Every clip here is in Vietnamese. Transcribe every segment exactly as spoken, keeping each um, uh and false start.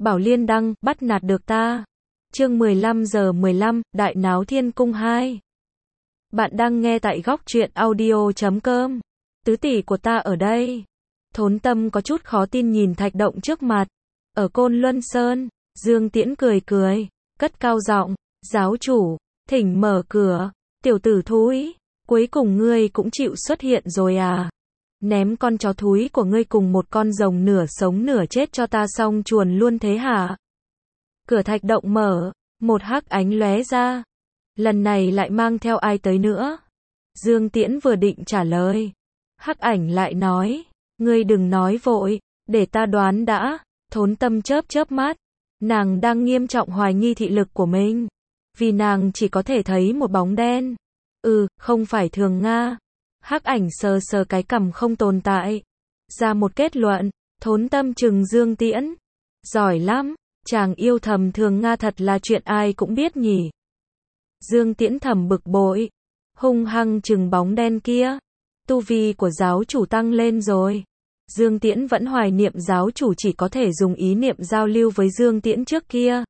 Bảo Liên đăng, bắt nạt được ta. Chương mười lăm giờ mười lăm, Đại náo Thiên Cung hai. Bạn đang nghe tại góc truyện audio chấm com. Tứ tỷ của ta ở đây. Thốn Tâm có chút khó tin nhìn thạch động trước mặt. Ở Côn Luân Sơn, Dương Tiễn cười cười, cất cao giọng, giáo chủ, thỉnh mở cửa, tiểu tử thúi, cuối cùng ngươi cũng chịu xuất hiện rồi à. Ném con chó thúi của ngươi cùng một con rồng nửa sống nửa chết cho ta xong chuồn luôn thế hả? Cửa thạch động mở, một hắc ánh lóe ra. Lần này lại mang theo ai tới nữa? Dương Tiễn vừa định trả lời, hắc ảnh lại nói, ngươi đừng nói vội, để ta đoán đã. Thốn Tâm chớp chớp mắt, nàng đang nghiêm trọng hoài nghi thị lực của mình, vì nàng chỉ có thể thấy một bóng đen. Ừ, không phải thường Nga. Hắc ảnh sờ sờ cái cằm không tồn tại, ra một kết luận. Thốn Tâm trừng Dương Tiễn, giỏi lắm, chàng yêu thầm thường Nga thật là chuyện ai cũng biết nhỉ. Dương Tiễn thầm bực bội, hung hăng trừng bóng đen kia. Tu vi của giáo chủ tăng lên rồi. Dương Tiễn vẫn hoài niệm giáo chủ chỉ có thể dùng ý niệm giao lưu với Dương Tiễn trước kia.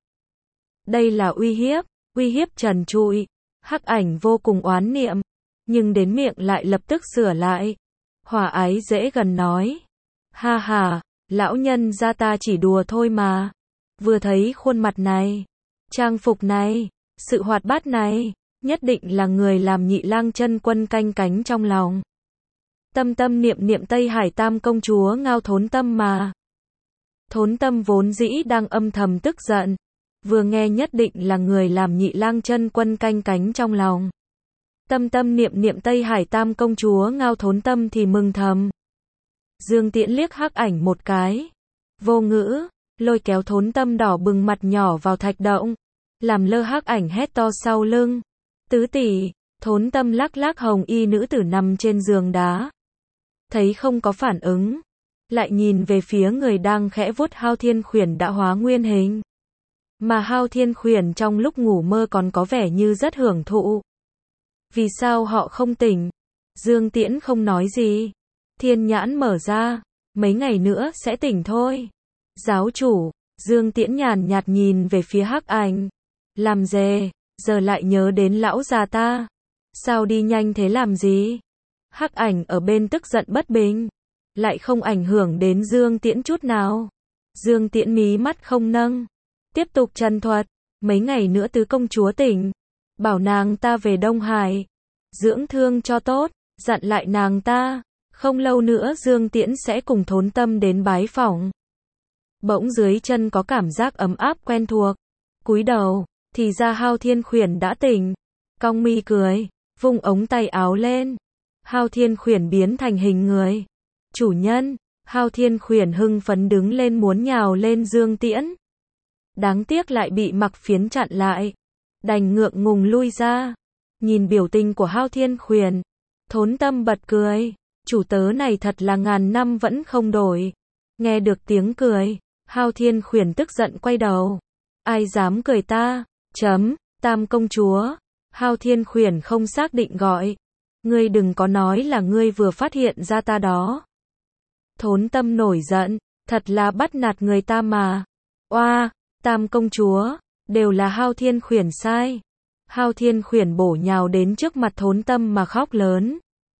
Đây là uy hiếp, uy hiếp trần trụi. Hắc ảnh vô cùng oán niệm, nhưng đến miệng lại lập tức sửa lại. Hòa ái dễ gần nói, ha ha, lão nhân gia ta chỉ đùa thôi mà. Vừa thấy khuôn mặt này, trang phục này, sự hoạt bát này, nhất định là người làm Nhị Lang Chân Quân canh cánh trong lòng. Tâm tâm niệm niệm Tây Hải Tam công chúa ngao Thốn Tâm mà. Thốn Tâm vốn dĩ đang âm thầm tức giận, vừa nghe nhất định là người làm Nhị Lang Chân Quân canh cánh trong lòng. Tâm tâm niệm niệm Tây Hải Tam công chúa ngao Thốn Tâm thì mừng thầm. Dương Tiễn liếc hắc ảnh một cái, vô ngữ, lôi kéo Thốn Tâm đỏ bừng mặt nhỏ vào thạch động, làm lơ hắc ảnh hét to sau lưng. Tứ tỷ. Thốn Tâm lắc lắc hồng y nữ tử nằm trên giường đá, thấy không có phản ứng, lại nhìn về phía người đang khẽ vuốt Hao Thiên Khuyển đã hóa nguyên hình. Mà Hao Thiên Khuyển trong lúc ngủ mơ còn có vẻ như rất hưởng thụ. Vì sao họ không tỉnh? Dương Tiễn không nói gì. Thiên nhãn mở ra, mấy ngày nữa sẽ tỉnh thôi. Giáo chủ. Dương Tiễn nhàn nhạt nhìn về phía hắc ảnh. Làm dề, giờ lại nhớ đến lão già ta. Sao đi nhanh thế làm gì? Hắc ảnh ở bên tức giận bất bình, lại không ảnh hưởng đến Dương Tiễn chút nào. Dương Tiễn mí mắt không nâng, tiếp tục trần thuật, mấy ngày nữa tứ công chúa tỉnh, bảo nàng ta về Đông Hải, dưỡng thương cho tốt, dặn lại nàng ta, không lâu nữa Dương Tiễn sẽ cùng Thốn Tâm đến bái phỏng. Bỗng dưới chân có cảm giác ấm áp quen thuộc, cúi đầu, thì ra Hao Thiên Khuyển đã tỉnh, cong mi cười, vung ống tay áo lên. Hao Thiên Khuyển biến thành hình người. Chủ nhân. Hao Thiên Khuyển hưng phấn đứng lên muốn nhào lên Dương Tiễn. Đáng tiếc lại bị mặc phiến chặn lại, đành ngượng ngùng lui ra. Nhìn biểu tình của Hao Thiên Khuyển, Thốn Tâm bật cười. Chủ tớ này thật là ngàn năm vẫn không đổi. Nghe được tiếng cười, Hao Thiên Khuyển tức giận quay đầu. Ai dám cười ta? Chấm. Tam công chúa. Hao Thiên Khuyển không xác định gọi. Ngươi đừng có nói là ngươi vừa phát hiện ra ta đó. Thốn Tâm nổi giận, thật là bắt nạt người ta mà. Oa, Tam công chúa, đều là Hao Thiên Khuyển sai. Hao Thiên Khuyển bổ nhào đến trước mặt Thốn Tâm mà khóc lớn.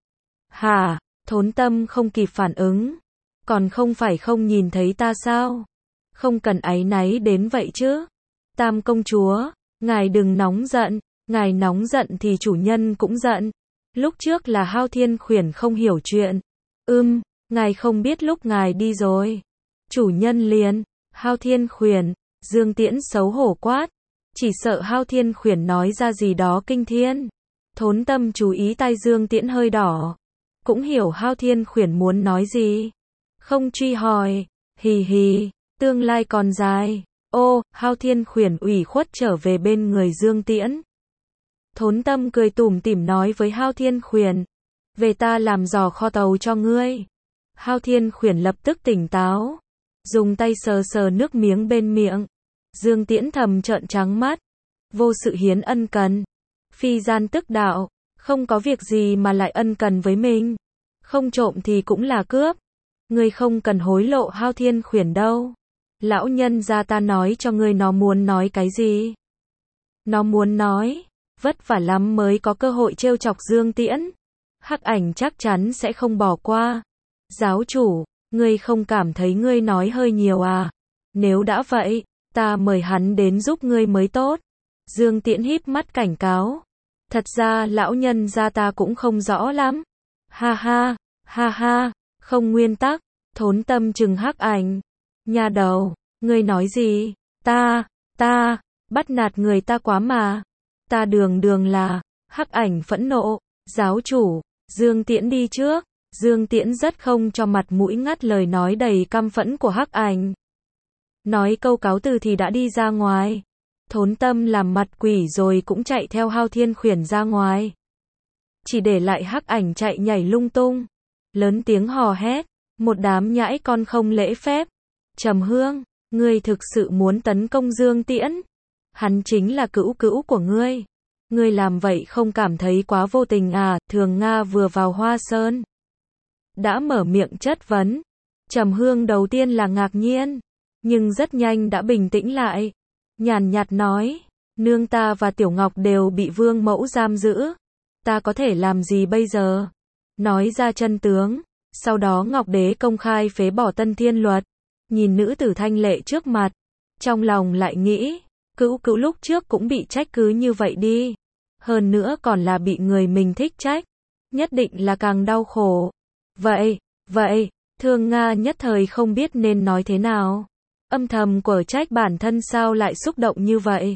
Hả? Thốn Tâm không kịp phản ứng. Còn không phải không nhìn thấy ta sao? Không cần áy náy đến vậy chứ. Tam công chúa, ngài đừng nóng giận, ngài nóng giận thì chủ nhân cũng giận. Lúc trước là Hao Thiên Khuyển không hiểu chuyện. Ưm, ngài không biết lúc ngài đi rồi. Chủ nhân liền. Hao Thiên Khuyển. Dương Tiễn xấu hổ quát. Chỉ sợ Hao Thiên Khuyển nói ra gì đó kinh thiên. Thốn Tâm chú ý tai Dương Tiễn hơi đỏ. Cũng hiểu Hao Thiên Khuyển muốn nói gì. Không truy hỏi. Hì hì, tương lai còn dài. Ô, Hao Thiên Khuyển ủy khuất trở về bên người Dương Tiễn. Thốn Tâm cười tủm tỉm nói với Hao Thiên Khuyển. Về ta làm giò kho tàu cho ngươi. Hao Thiên Khuyển lập tức tỉnh táo. Dùng tay sờ sờ nước miếng bên miệng. Dương Tiễn thầm trợn trắng mắt. Vô sự hiến ân cần. Phi gian tức đạo. Không có việc gì mà lại ân cần với mình. Không trộm thì cũng là cướp. Ngươi không cần hối lộ Hao Thiên Khuyển đâu. Lão nhân gia ta nói cho ngươi nó muốn nói cái gì? Nó muốn nói, vất vả lắm mới có cơ hội trêu chọc Dương Tiễn. Hắc Ảnh chắc chắn sẽ không bỏ qua. Giáo chủ, ngươi không cảm thấy ngươi nói hơi nhiều à? Nếu đã vậy, ta mời hắn đến giúp ngươi mới tốt. Dương Tiễn híp mắt cảnh cáo. Thật ra lão nhân gia ta cũng không rõ lắm. Ha ha, ha ha, không nguyên tắc. Thốn Tâm trừng Hắc Ảnh. Nhà đầu, ngươi nói gì? Ta, ta, bắt nạt người ta quá mà. Ta đường đường là, Hắc Ảnh phẫn nộ. Giáo chủ, Dương Tiễn đi trước. Dương Tiễn rất không cho mặt mũi ngắt lời nói đầy căm phẫn của Hắc Ảnh. Nói câu cáo từ thì đã đi ra ngoài. Thốn Tâm làm mặt quỷ rồi cũng chạy theo Hao Thiên Khuyển ra ngoài. Chỉ để lại Hắc Ảnh chạy nhảy lung tung. Lớn tiếng hò hét. Một đám nhãi con không lễ phép. Trầm Hương, ngươi thực sự muốn tấn công Dương Tiễn? Hắn chính là cữu cữu của ngươi. Ngươi làm vậy không cảm thấy quá vô tình à? Thường Nga vừa vào Hoa Sơn đã mở miệng chất vấn. Trầm Hương đầu tiên là ngạc nhiên, nhưng rất nhanh đã bình tĩnh lại. Nhàn nhạt nói, nương ta và Tiểu Ngọc đều bị Vương Mẫu giam giữ. Ta có thể làm gì bây giờ? Nói ra chân tướng. Sau đó Ngọc Đế công khai phế bỏ Tân Thiên Luật. Nhìn nữ tử thanh lệ trước mặt, trong lòng lại nghĩ, cữu cữu lúc trước cũng bị trách cứ như vậy đi. Hơn nữa còn là bị người mình thích trách. Nhất định là càng đau khổ. Vậy, vậy, Thường Nga nhất thời không biết nên nói thế nào. Âm thầm quở trách bản thân sao lại xúc động như vậy.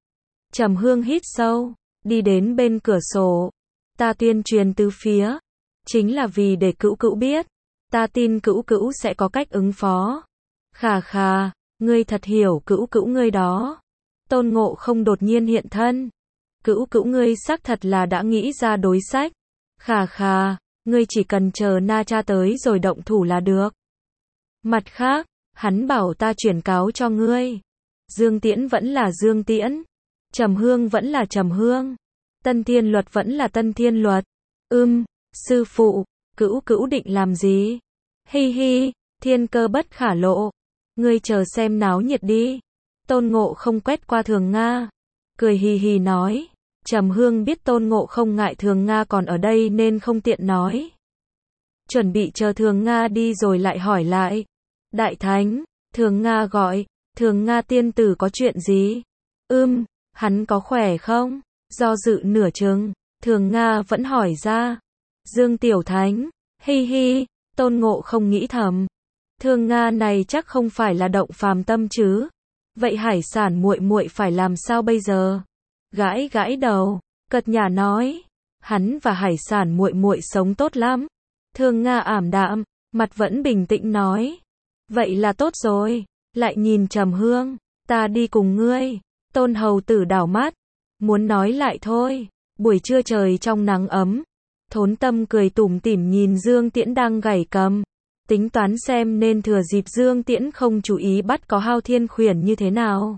Trầm Hương hít sâu, đi đến bên cửa sổ. Ta tuyên truyền từ phía, chính là vì để cữu cữu biết. Ta tin cữu cữu sẽ có cách ứng phó. Khà khà, ngươi thật hiểu cữu cữu ngươi đó. Tôn Ngộ Không đột nhiên hiện thân. Cữu cữu ngươi xác thật là đã nghĩ ra đối sách. Khà khà, ngươi chỉ cần chờ Na Cha tới rồi động thủ là được. Mặt khác, hắn bảo ta chuyển cáo cho ngươi. Dương Tiễn vẫn là Dương Tiễn. Trầm Hương vẫn là Trầm Hương. Tân Thiên Luật vẫn là Tân Thiên Luật. Ưm, sư phụ, cữu cữu định làm gì? Hi hi, thiên cơ bất khả lộ. Ngươi chờ xem náo nhiệt đi. Tôn Ngộ Không quét qua Thường Nga, cười hì hì nói. Trầm Hương biết Tôn Ngộ Không ngại Thường Nga còn ở đây nên không tiện nói. Chuẩn bị chờ Thường Nga đi rồi lại hỏi lại. Đại Thánh, Thường Nga gọi, Thường Nga tiên tử có chuyện gì? Ưm, hắn có khỏe không? Do dự nửa chừng, Thường Nga vẫn hỏi ra. Dương Tiểu Thánh, hi hi, Tôn Ngộ Không nghĩ thầm. Thường Nga này chắc không phải là động phàm tâm chứ? Vậy Hải Sản muội muội phải làm sao bây giờ? Gãi gãi đầu, cật nhả nói, hắn và Hải Sản muội muội sống tốt lắm. Thường Nga ảm đạm, mặt vẫn bình tĩnh nói, vậy là tốt rồi. Lại nhìn Trầm Hương, ta đi cùng ngươi. Tôn hầu tử đảo mắt, muốn nói lại thôi. Buổi trưa trời trong nắng ấm, Thốn Tâm cười tủm tỉm nhìn Dương Tiễn đang gảy cầm, tính toán xem nên thừa dịp Dương Tiễn không chú ý bắt có Hao Thiên Khuyển như thế nào.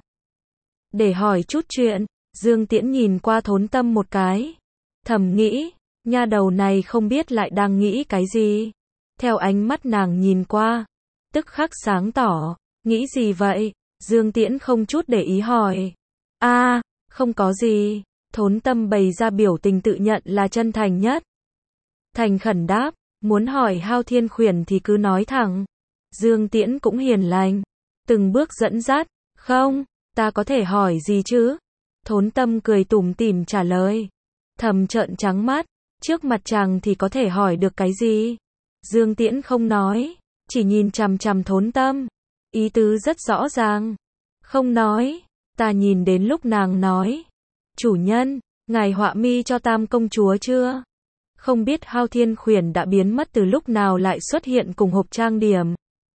Để hỏi chút chuyện. Dương Tiễn nhìn qua Thốn Tâm một cái, thầm nghĩ, nha đầu này không biết lại đang nghĩ cái gì. Theo ánh mắt nàng nhìn qua, tức khắc sáng tỏ, nghĩ gì vậy? Dương Tiễn không chút để ý hỏi. A, à, không có gì. Thốn Tâm bày ra biểu tình tự nhận là chân thành nhất. Thành khẩn đáp, muốn hỏi Hao Thiên Khuyển thì cứ nói thẳng. Dương Tiễn cũng hiền lành, từng bước dẫn dắt, không, ta có thể hỏi gì chứ? Thốn Tâm cười tủm tỉm trả lời. Thầm trợn trắng mắt, trước mặt chàng thì có thể hỏi được cái gì? Dương Tiễn không nói, chỉ nhìn chằm chằm Thốn Tâm. Ý tứ rất rõ ràng. Không nói, ta nhìn đến lúc nàng nói. Chủ nhân, ngài họa mi cho Tam công chúa chưa? Không biết Hao Thiên Khuyển đã biến mất từ lúc nào lại xuất hiện cùng hộp trang điểm.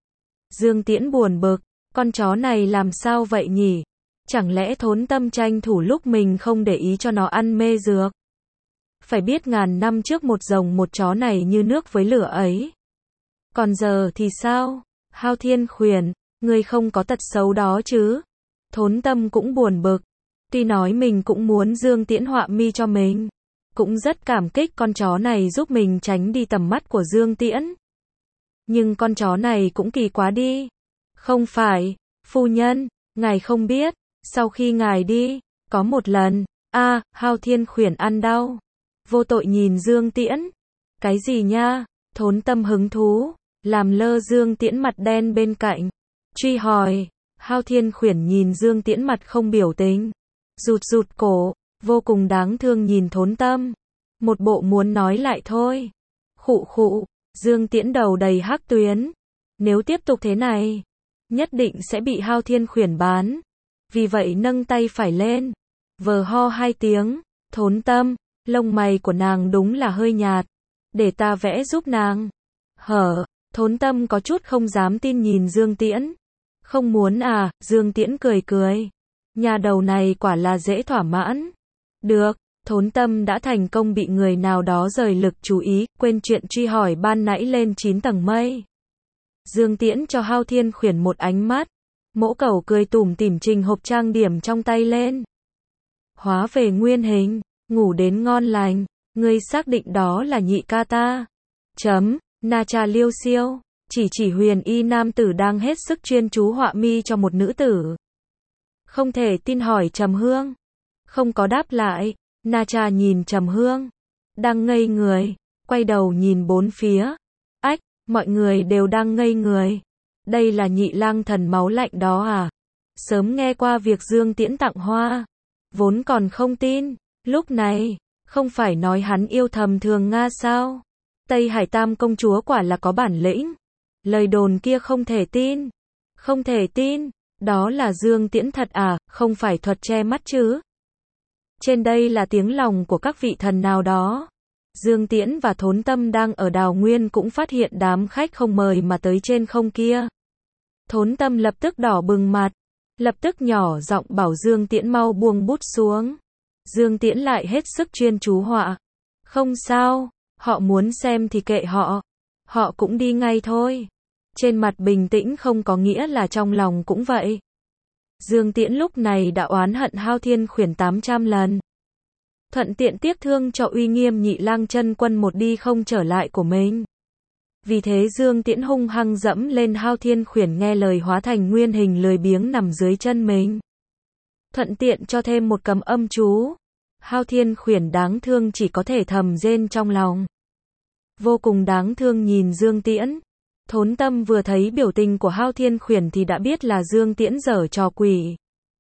Dương Tiễn buồn bực, con chó này làm sao vậy nhỉ? Chẳng lẽ Thốn Tâm tranh thủ lúc mình không để ý cho nó ăn mê dược? Phải biết ngàn năm trước một rồng một chó này như nước với lửa ấy. Còn giờ thì sao? Hao Thiên Khuyển, ngươi không có tật xấu đó chứ? Thốn Tâm cũng buồn bực. Tuy nói mình cũng muốn Dương Tiễn họa mi cho mình, cũng rất cảm kích con chó này giúp mình tránh đi tầm mắt của Dương Tiễn. Nhưng con chó này cũng kỳ quá đi. Không phải, Phu nhân, ngài không biết, sau khi ngài đi, có một lần, a, Hao Thiên Khuyển ăn đau. Vô tội nhìn Dương Tiễn. Cái gì nha? Thốn Tâm hứng thú, làm lơ Dương Tiễn mặt đen bên cạnh. Truy hỏi, Hao Thiên Khuyển nhìn Dương Tiễn mặt không biểu tình. Rụt rụt cổ, vô cùng đáng thương nhìn Thốn Tâm. Một bộ muốn nói lại thôi. Khụ khụ, Dương Tiễn đầu đầy hắc tuyến. Nếu tiếp tục thế này, nhất định sẽ bị Hao Thiên Khuyển bán. Vì vậy nâng tay phải lên, vờ ho hai tiếng. Thốn Tâm, lông mày của nàng đúng là hơi nhạt. Để ta vẽ giúp nàng. Hở, Thốn Tâm có chút không dám tin nhìn Dương Tiễn. Không muốn à, Dương Tiễn cười cười. Nhà đầu này quả là dễ thỏa mãn. Được, Thốn Tâm đã thành công bị người nào đó rời lực chú ý, quên chuyện truy hỏi ban nãy lên chín tầng mây. Dương Tiễn cho Hao Thiên Khuyển một ánh mắt. Mỗ Cẩu cười tủm tỉm trình hộp trang điểm trong tay lên. Hóa về nguyên hình, ngủ đến ngon lành, ngươi xác định đó là nhị ca ta. Chấm, Na Cha liêu xiêu, chỉ chỉ huyền y nam tử đang hết sức chuyên chú họa mi cho một nữ tử. Không thể tin hỏi Trầm Hương. Không có đáp lại, Na Cha nhìn Trầm Hương. Đang ngây người, quay đầu nhìn bốn phía. Ách, mọi người đều đang ngây người. Đây là nhị lang thần máu lạnh đó à? Sớm nghe qua việc Dương Tiễn tặng hoa. Vốn còn không tin, lúc này, không phải nói hắn yêu thầm Thường Nga sao? Tây Hải Tam công chúa quả là có bản lĩnh. Lời đồn kia không thể tin. Không thể tin, đó là Dương Tiễn thật à, không phải thuật che mắt chứ? Trên đây là tiếng lòng của các vị thần nào đó. Dương Tiễn và Thốn Tâm đang ở Đào Nguyên cũng phát hiện đám khách không mời mà tới trên không kia. Thốn Tâm lập tức đỏ bừng mặt, lập tức nhỏ giọng bảo Dương Tiễn mau buông bút xuống. Dương Tiễn lại hết sức chuyên chú họa. Không sao, họ muốn xem thì kệ họ. Họ cũng đi ngay thôi. Trên mặt bình tĩnh không có nghĩa là trong lòng cũng vậy. Dương Tiễn lúc này đã oán hận Hao Thiên Khuyển tám trăm lần. Thuận tiện tiếc thương cho uy nghiêm nhị lang chân quân một đi không trở lại của mình. Vì thế Dương Tiễn hung hăng dẫm lên Hao Thiên Khuyển nghe lời hóa thành nguyên hình lười biếng nằm dưới chân mình. Thuận tiện cho thêm một cầm âm chú. Hao Thiên Khuyển đáng thương chỉ có thể thầm rên trong lòng. Vô cùng đáng thương nhìn Dương Tiễn. Thốn Tâm vừa thấy biểu tình của Hao Thiên Khuyển thì đã biết là Dương Tiễn giở trò quỷ.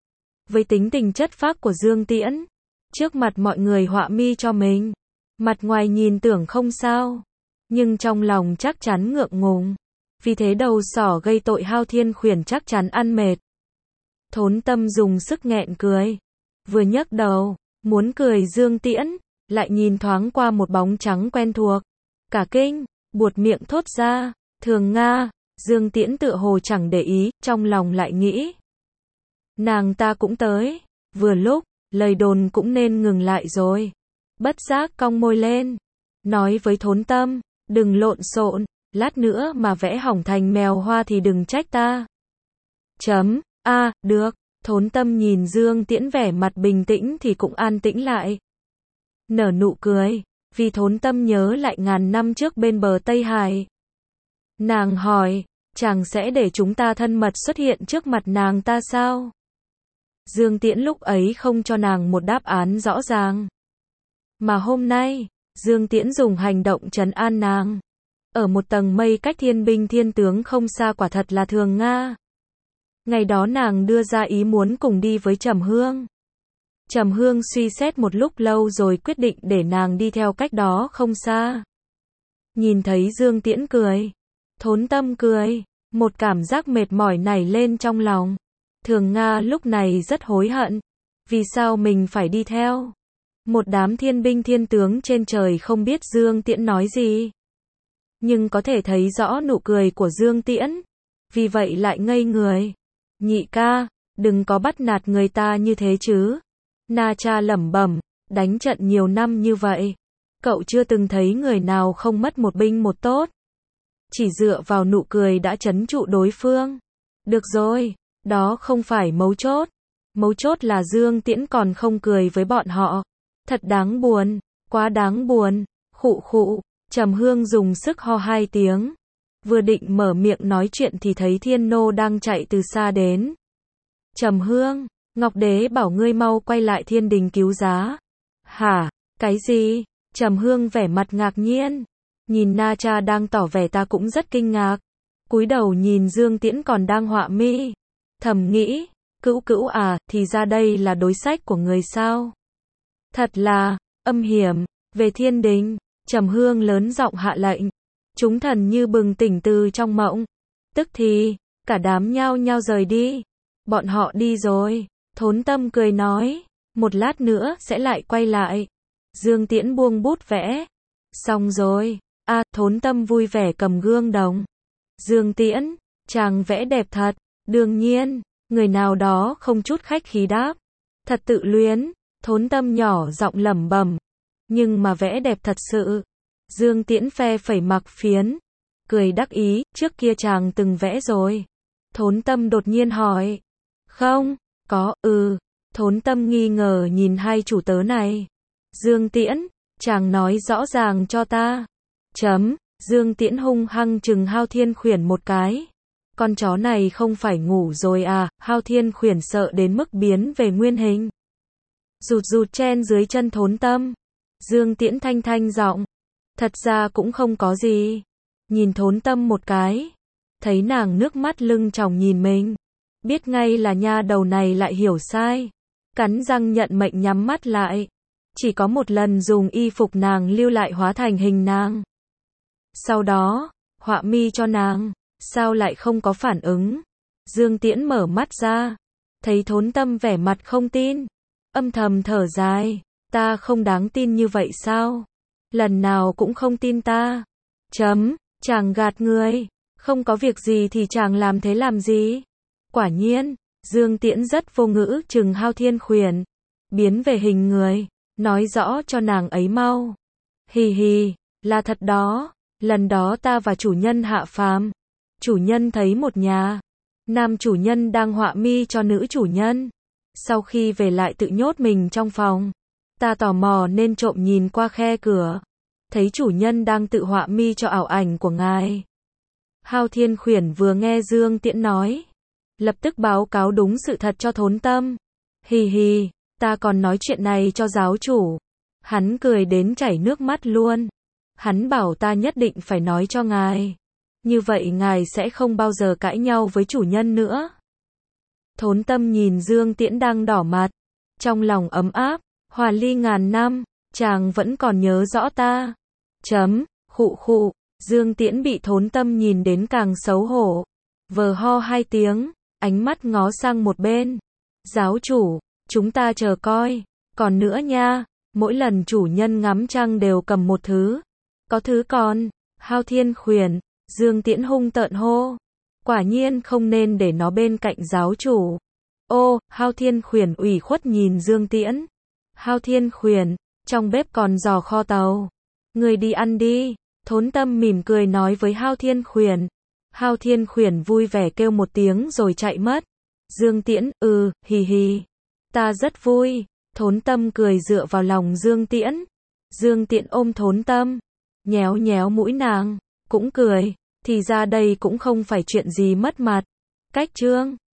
Với tính tình chất phác của Dương Tiễn, trước mặt mọi người họa mi cho mình. Mặt ngoài nhìn tưởng không sao, nhưng trong lòng chắc chắn ngượng ngùng. Vì thế đầu sỏ gây tội Hao Thiên Khuyển chắc chắn ăn mệt. Thốn Tâm dùng sức nghẹn cười. Vừa nhấc đầu, muốn cười Dương Tiễn, lại nhìn thoáng qua một bóng trắng quen thuộc. Cả kinh, buột miệng thốt ra, Thường Nga. Dương Tiễn tựa hồ chẳng để ý, trong lòng lại nghĩ. Nàng ta cũng tới. Vừa lúc, lời đồn cũng nên ngừng lại rồi. Bất giác cong môi lên. Nói với Thốn Tâm, đừng lộn xộn, lát nữa mà vẽ hỏng thành mèo hoa thì đừng trách ta. Chấm, a, à, được. Thốn Tâm nhìn Dương Tiễn vẻ mặt bình tĩnh thì cũng an tĩnh lại. Nở nụ cười, vì Thốn Tâm nhớ lại ngàn năm trước bên bờ Tây Hải. Nàng hỏi, chàng sẽ để chúng ta thân mật xuất hiện trước mặt nàng ta sao? Dương Tiễn lúc ấy không cho nàng một đáp án rõ ràng. Mà hôm nay, Dương Tiễn dùng hành động trấn an nàng. Ở một tầng mây cách thiên binh thiên tướng không xa quả thật là Thường Nga. Ngày đó nàng đưa ra ý muốn cùng đi với Trầm Hương. Trầm Hương suy xét một lúc lâu rồi quyết định để nàng đi theo cách đó không xa. Nhìn thấy Dương Tiễn cười, Thốn Tâm cười, một cảm giác mệt mỏi nảy lên trong lòng. Thường Nga lúc này rất hối hận. Vì sao mình phải đi theo? Một đám thiên binh thiên tướng trên trời không biết Dương Tiễn nói gì. Nhưng có thể thấy rõ nụ cười của Dương Tiễn. Vì vậy lại ngây người. Nhị ca, đừng có bắt nạt người ta như thế chứ. Na Cha lẩm bẩm, đánh trận nhiều năm như vậy. Cậu chưa từng thấy người nào không mất một binh một tốt. Chỉ dựa vào nụ cười đã trấn trụ đối phương. Được rồi, đó không phải mấu chốt. Mấu chốt là Dương Tiễn còn không cười với bọn họ. Thật đáng buồn, quá đáng buồn. Khụ khụ, Trầm Hương dùng sức ho hai tiếng. Vừa định mở miệng nói chuyện thì thấy Thiên Nô đang chạy từ xa đến. Trầm Hương, Ngọc Đế bảo ngươi mau quay lại thiên đình cứu giá. Hả, cái gì? Trầm Hương vẻ mặt ngạc nhiên. Nhìn Na Cha đang tỏ vẻ ta cũng rất kinh ngạc. Cúi đầu nhìn Dương Tiễn còn đang họa mi. Thầm nghĩ, Cữu Cữu à, thì ra đây là đối sách của người sao? Thật là, âm hiểm. Về thiên đình, Trầm Hương lớn giọng hạ lệnh. Chúng thần như bừng tỉnh từ trong mộng. Tức thì, cả đám nhao nhao rời đi. Bọn họ đi rồi. Thốn Tâm cười nói, một lát nữa sẽ lại quay lại. Dương Tiễn buông bút vẽ. Xong rồi. A, à, Thốn Tâm vui vẻ cầm gương đồng. Dương Tiễn, chàng vẽ đẹp thật. Đương nhiên, người nào đó không chút khách khí đáp. Thật tự luyến. Thốn Tâm nhỏ giọng lẩm bẩm. Nhưng mà vẽ đẹp thật sự. Dương Tiễn phe phẩy mặc phiến. Cười đắc ý, trước kia chàng từng vẽ rồi. Thốn Tâm đột nhiên hỏi. Không, có, ừ. Thốn Tâm nghi ngờ nhìn hai chủ tớ này. Dương Tiễn, chàng nói rõ ràng cho ta. Chấm, Dương Tiễn hung hăng chừng Hao Thiên Khuyển một cái. Con chó này không phải ngủ rồi à? Hao Thiên Khuyển sợ đến mức biến về nguyên hình. Rụt rụt chen dưới chân Thốn Tâm. Dương Tiễn thanh thanh giọng. Thật ra cũng không có gì. Nhìn Thốn Tâm một cái. Thấy nàng nước mắt lưng tròng nhìn mình. Biết ngay là nha đầu này lại hiểu sai. Cắn răng nhận mệnh nhắm mắt lại. Chỉ có một lần dùng y phục nàng lưu lại hóa thành hình nàng. Sau đó, họa mi cho nàng. Sao lại không có phản ứng? Dương Tiễn mở mắt ra. Thấy Thốn Tâm vẻ mặt không tin. Âm thầm thở dài. Ta không đáng tin như vậy sao? Lần nào cũng không tin ta. Chấm, chàng gạt người. Không có việc gì thì chàng làm thế làm gì? Quả nhiên, Dương Tiễn rất vô ngữ chừng Hao Thiên Khuyển. Biến về hình người. Nói rõ cho nàng ấy mau. Hì hì, là thật đó. Lần đó ta và chủ nhân hạ phàm. Chủ nhân thấy một nhà. Nam chủ nhân đang họa mi cho nữ chủ nhân. Sau khi về lại tự nhốt mình trong phòng. Ta tò mò nên trộm nhìn qua khe cửa. Thấy chủ nhân đang tự họa mi cho ảo ảnh của ngài. Hao Thiên Khuyển vừa nghe Dương Tiễn nói. Lập tức báo cáo đúng sự thật cho Thốn Tâm. Hì hì, ta còn nói chuyện này cho giáo chủ. Hắn cười đến chảy nước mắt luôn. Hắn bảo ta nhất định phải nói cho ngài. Như vậy ngài sẽ không bao giờ cãi nhau với chủ nhân nữa. Thốn Tâm nhìn Dương Tiễn đang đỏ mặt. Trong lòng ấm áp. Hòa ly ngàn năm. Chàng vẫn còn nhớ rõ ta. Chấm, khụ khụ. Dương Tiễn bị Thốn Tâm nhìn đến càng xấu hổ. Vờ ho hai tiếng. Ánh mắt ngó sang một bên. Giáo chủ, chúng ta chờ coi. Còn nữa nha. Mỗi lần chủ nhân ngắm trăng đều cầm một thứ. Có thứ còn. Hao Thiên Khuyển. Dương Tiễn hung tợn hô. Quả nhiên không nên để nó bên cạnh giáo chủ. Ô, Hao Thiên Khuyển ủy khuất nhìn Dương Tiễn. Hao Thiên Khuyển, trong bếp còn giò kho tàu. Người đi ăn đi. Thốn Tâm mỉm cười nói với Hao Thiên Khuyển. Hao Thiên Khuyển vui vẻ kêu một tiếng rồi chạy mất. Dương Tiễn, ừ, hì hì. Ta rất vui. Thốn Tâm cười dựa vào lòng Dương Tiễn. Dương Tiễn ôm Thốn Tâm. Nhéo nhéo mũi nàng. Cũng cười. Thì ra đây cũng không phải chuyện gì mất mặt. Cách chương.